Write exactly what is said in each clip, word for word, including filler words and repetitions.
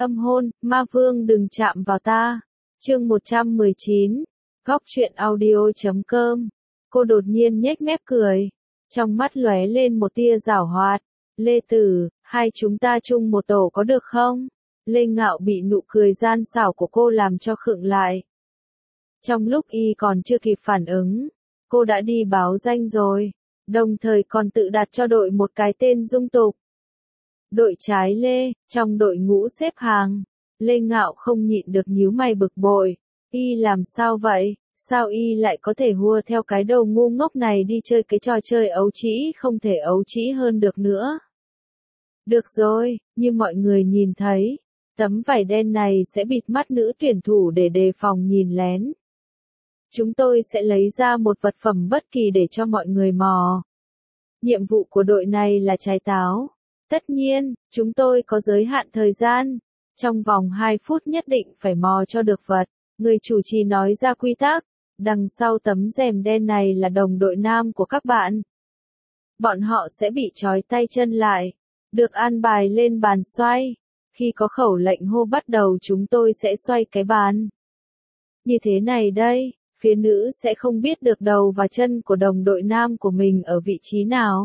Âm hôn, ma vương đừng chạm vào ta. Chương một trăm mười chín, góc truyện audio chấm com. Cô đột nhiên nhếch mép cười, trong mắt lóe lên một tia giảo hoạt. Lê Tử, hai chúng ta chung một tổ có được không? Lê Ngạo bị nụ cười gian xảo của cô làm cho khựng lại. Trong lúc y còn chưa kịp phản ứng, cô đã đi báo danh rồi, đồng thời còn tự đặt cho đội một cái tên dung tục. Đội trái Lê, trong đội ngũ xếp hàng, Lê Ngạo không nhịn được nhíu mày bực bội, y làm sao vậy, sao y lại có thể hùa theo cái đầu ngu ngốc này đi chơi cái trò chơi ấu trĩ không thể ấu trĩ hơn được nữa. Được rồi, như mọi người nhìn thấy, tấm vải đen này sẽ bịt mắt nữ tuyển thủ để đề phòng nhìn lén. Chúng tôi sẽ lấy ra một vật phẩm bất kỳ để cho mọi người mò. Nhiệm vụ của đội này là trái táo. Tất nhiên, chúng tôi có giới hạn thời gian. Trong vòng hai phút nhất định phải mò cho được vật. Người chủ trì nói ra quy tắc. Đằng sau tấm rèm đen này là đồng đội nam của các bạn. Bọn họ sẽ bị trói tay chân lại. Được an bài lên bàn xoay. Khi có khẩu lệnh hô bắt đầu chúng tôi sẽ xoay cái bàn. Như thế này đây. Phía nữ sẽ không biết được đầu và chân của đồng đội nam của mình ở vị trí nào.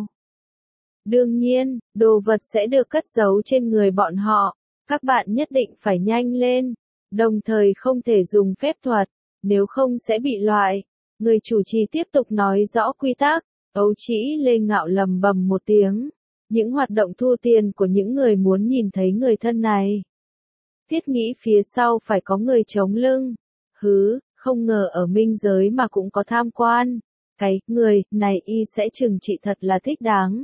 Đương nhiên, đồ vật sẽ được cất giấu trên người bọn họ. Các bạn nhất định phải nhanh lên, đồng thời không thể dùng phép thuật, nếu không sẽ bị loại. Người chủ trì tiếp tục nói rõ quy tắc. Ấu trĩ Lê Ngạo lầm bầm một tiếng. Những hoạt động thu tiền của những người muốn nhìn thấy người thân này. Thiết nghĩ phía sau phải có người chống lưng. Hứ. Không ngờ ở minh giới mà cũng có tham quan. Cái người này y sẽ trừng trị thật là thích đáng.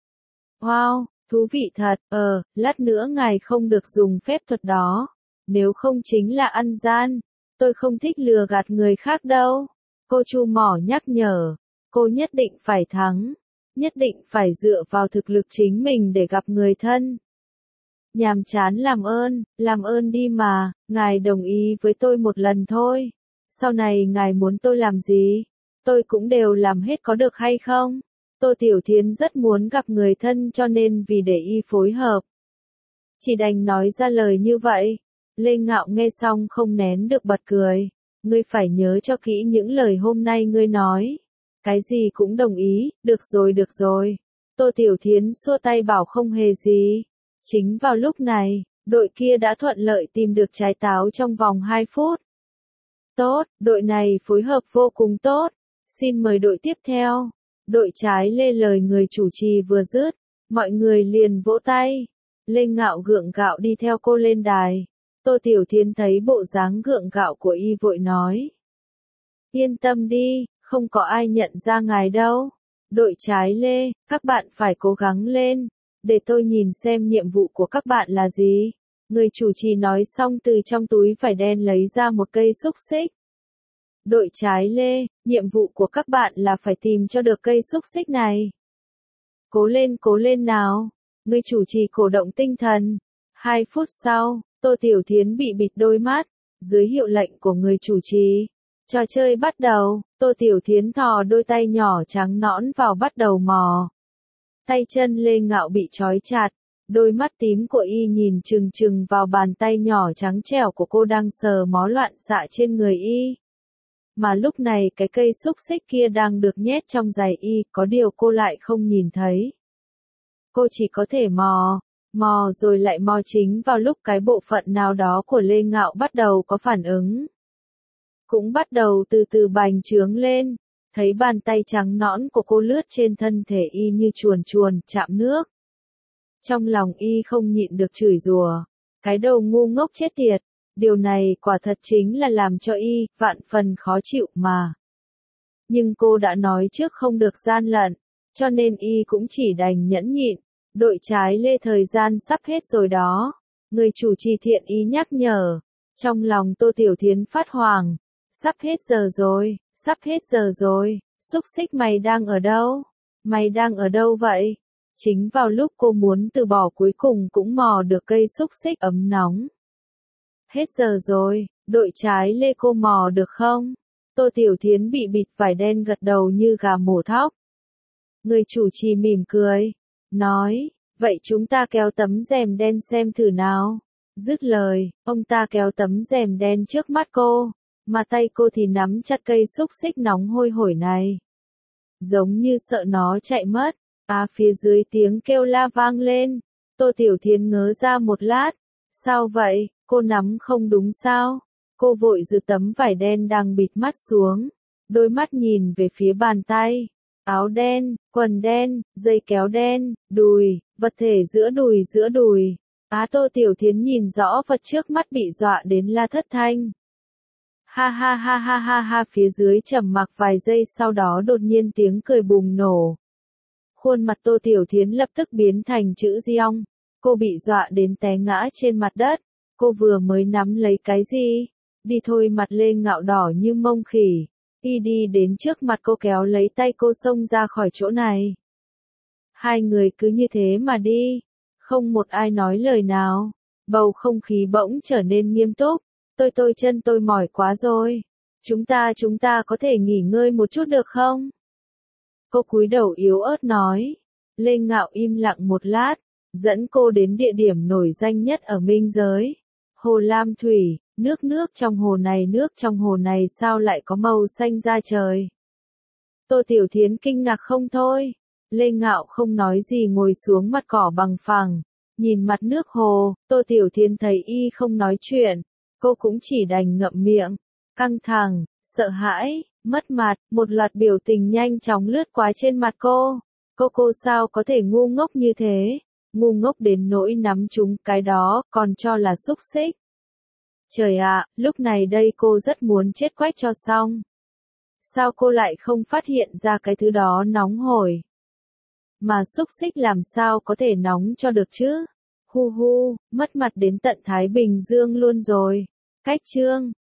Wow, thú vị thật. Ờ, lát nữa ngài không được dùng phép thuật đó. Nếu không chính là ăn gian. Tôi không thích lừa gạt người khác đâu. Cô Chu Mỏ nhắc nhở. Cô nhất định phải thắng. Nhất định phải dựa vào thực lực chính mình để gặp người thân. Nhàm chán làm ơn, làm ơn đi mà. Ngài đồng ý với tôi một lần thôi. Sau này ngài muốn tôi làm gì? Tôi cũng đều làm hết có được hay không? Tô Tiểu Thiến rất muốn gặp người thân cho nên vì để y phối hợp. Chỉ đành nói ra lời như vậy. Lê Ngạo nghe xong không nén được bật cười. Ngươi phải nhớ cho kỹ những lời hôm nay ngươi nói. Cái gì cũng đồng ý, được rồi được rồi. Tô Tiểu Thiến xua tay bảo không hề gì. Chính vào lúc này, đội kia đã thuận lợi tìm được trái táo trong vòng hai phút. Tốt, đội này phối hợp vô cùng tốt. Xin mời đội tiếp theo. Đội trái Lê lời người chủ trì vừa dứt, mọi người liền vỗ tay. Lê Ngạo gượng gạo đi theo cô lên đài. Tô Tiểu Thiến thấy bộ dáng gượng gạo của y vội nói. Yên tâm đi, không có ai nhận ra ngài đâu. Đội trái Lê, các bạn phải cố gắng lên. Để tôi nhìn xem nhiệm vụ của các bạn là gì. Người chủ trì nói xong từ trong túi vải đen lấy ra một cây xúc xích. Đội trái Lê, nhiệm vụ của các bạn là phải tìm cho được cây xúc xích này. Cố lên cố lên nào. Người chủ trì cổ động tinh thần. Hai phút sau, Tô Tiểu Thiến bị bịt đôi mắt. Dưới hiệu lệnh của người chủ trì. Trò chơi bắt đầu, Tô Tiểu Thiến thò đôi tay nhỏ trắng nõn vào bắt đầu mò. Tay chân Lê Ngạo bị trói chặt. Đôi mắt tím của y nhìn chừng chừng vào bàn tay nhỏ trắng trẻo của cô đang sờ mó loạn xạ trên người y. Mà lúc này cái cây xúc xích kia đang được nhét trong giày y, có điều cô lại không nhìn thấy. Cô chỉ có thể mò, mò rồi lại mò chính vào lúc cái bộ phận nào đó của Lê Ngạo bắt đầu có phản ứng. Cũng bắt đầu từ từ bành trướng lên, thấy bàn tay trắng nõn của cô lướt trên thân thể y như chuồn chuồn, chạm nước. Trong lòng y không nhịn được chửi rủa, cái đầu ngu ngốc chết tiệt, điều này quả thật chính là làm cho y vạn phần khó chịu mà. Nhưng cô đã nói trước không được gian lận, cho nên y cũng chỉ đành nhẫn nhịn. Đội trái Lê thời gian sắp hết rồi đó. Người chủ trì thiện ý nhắc nhở. Trong lòng Tô Tiểu Thiến phát hoảng. Sắp hết giờ rồi, sắp hết giờ rồi. Xúc xích mày đang ở đâu? Mày đang ở đâu vậy? Chính vào lúc cô muốn từ bỏ cuối cùng cũng mò được cây xúc xích ấm nóng. Hết giờ rồi, đội trái Lê cô mò được không? Tô Tiểu Thiến bị bịt vải đen gật đầu như gà mổ thóc. Người chủ trì mỉm cười, nói, vậy chúng ta kéo tấm rèm đen xem thử nào. Dứt lời, ông ta kéo tấm rèm đen trước mắt cô, mà tay cô thì nắm chặt cây xúc xích nóng hôi hổi này. Giống như sợ nó chạy mất. À, phía dưới tiếng kêu la vang lên. Tô Tiểu Thiến ngớ ra một lát. Sao vậy, cô nắm không đúng sao? Cô vội giơ tấm vải đen đang bịt mắt xuống. Đôi mắt nhìn về phía bàn tay. Áo đen, quần đen, dây kéo đen, đùi, vật thể giữa đùi giữa đùi. Á, Tô Tiểu Thiến nhìn rõ vật trước mắt bị dọa đến la thất thanh. Ha ha ha ha ha ha, phía dưới trầm mặc vài giây, sau đó đột nhiên tiếng cười bùng nổ. Khuôn mặt Tô Tiểu Thiến lập tức biến thành chữ giong. Cô bị dọa đến té ngã trên mặt đất. Cô vừa mới nắm lấy cái gì? Đi thôi, mặt Lê Ngạo đỏ như mông khỉ. Y đi đến trước mặt cô kéo lấy tay cô xông ra khỏi chỗ này. Hai người cứ như thế mà đi. Không một ai nói lời nào. Bầu không khí bỗng trở nên nghiêm túc. Tôi tôi chân tôi mỏi quá rồi. Chúng ta chúng ta có thể nghỉ ngơi một chút được không? Cô cúi đầu yếu ớt nói. Lê Ngạo im lặng một lát, dẫn cô đến địa điểm nổi danh nhất ở Minh Giới. Hồ Lam Thủy, nước nước trong hồ này nước trong hồ này sao lại có màu xanh da trời? Tô Tiểu Thiến kinh ngạc không thôi. Lê Ngạo không nói gì ngồi xuống mặt cỏ bằng phẳng, nhìn mặt nước hồ. Tô Tiểu Thiến thấy y không nói chuyện, cô cũng chỉ đành ngậm miệng. Căng thẳng, sợ hãi, mất mặt, một loạt biểu tình nhanh chóng lướt qua trên mặt cô. Cô cô sao có thể ngu ngốc như thế? Ngu ngốc đến nỗi nắm trúng cái đó, còn cho là xúc xích. Trời ạ, lúc này đây cô rất muốn chết quách cho xong. Sao cô lại không phát hiện ra cái thứ đó nóng hổi? Mà xúc xích làm sao có thể nóng cho được chứ? Hu hu, mất mặt đến tận Thái Bình Dương luôn rồi. Cách chương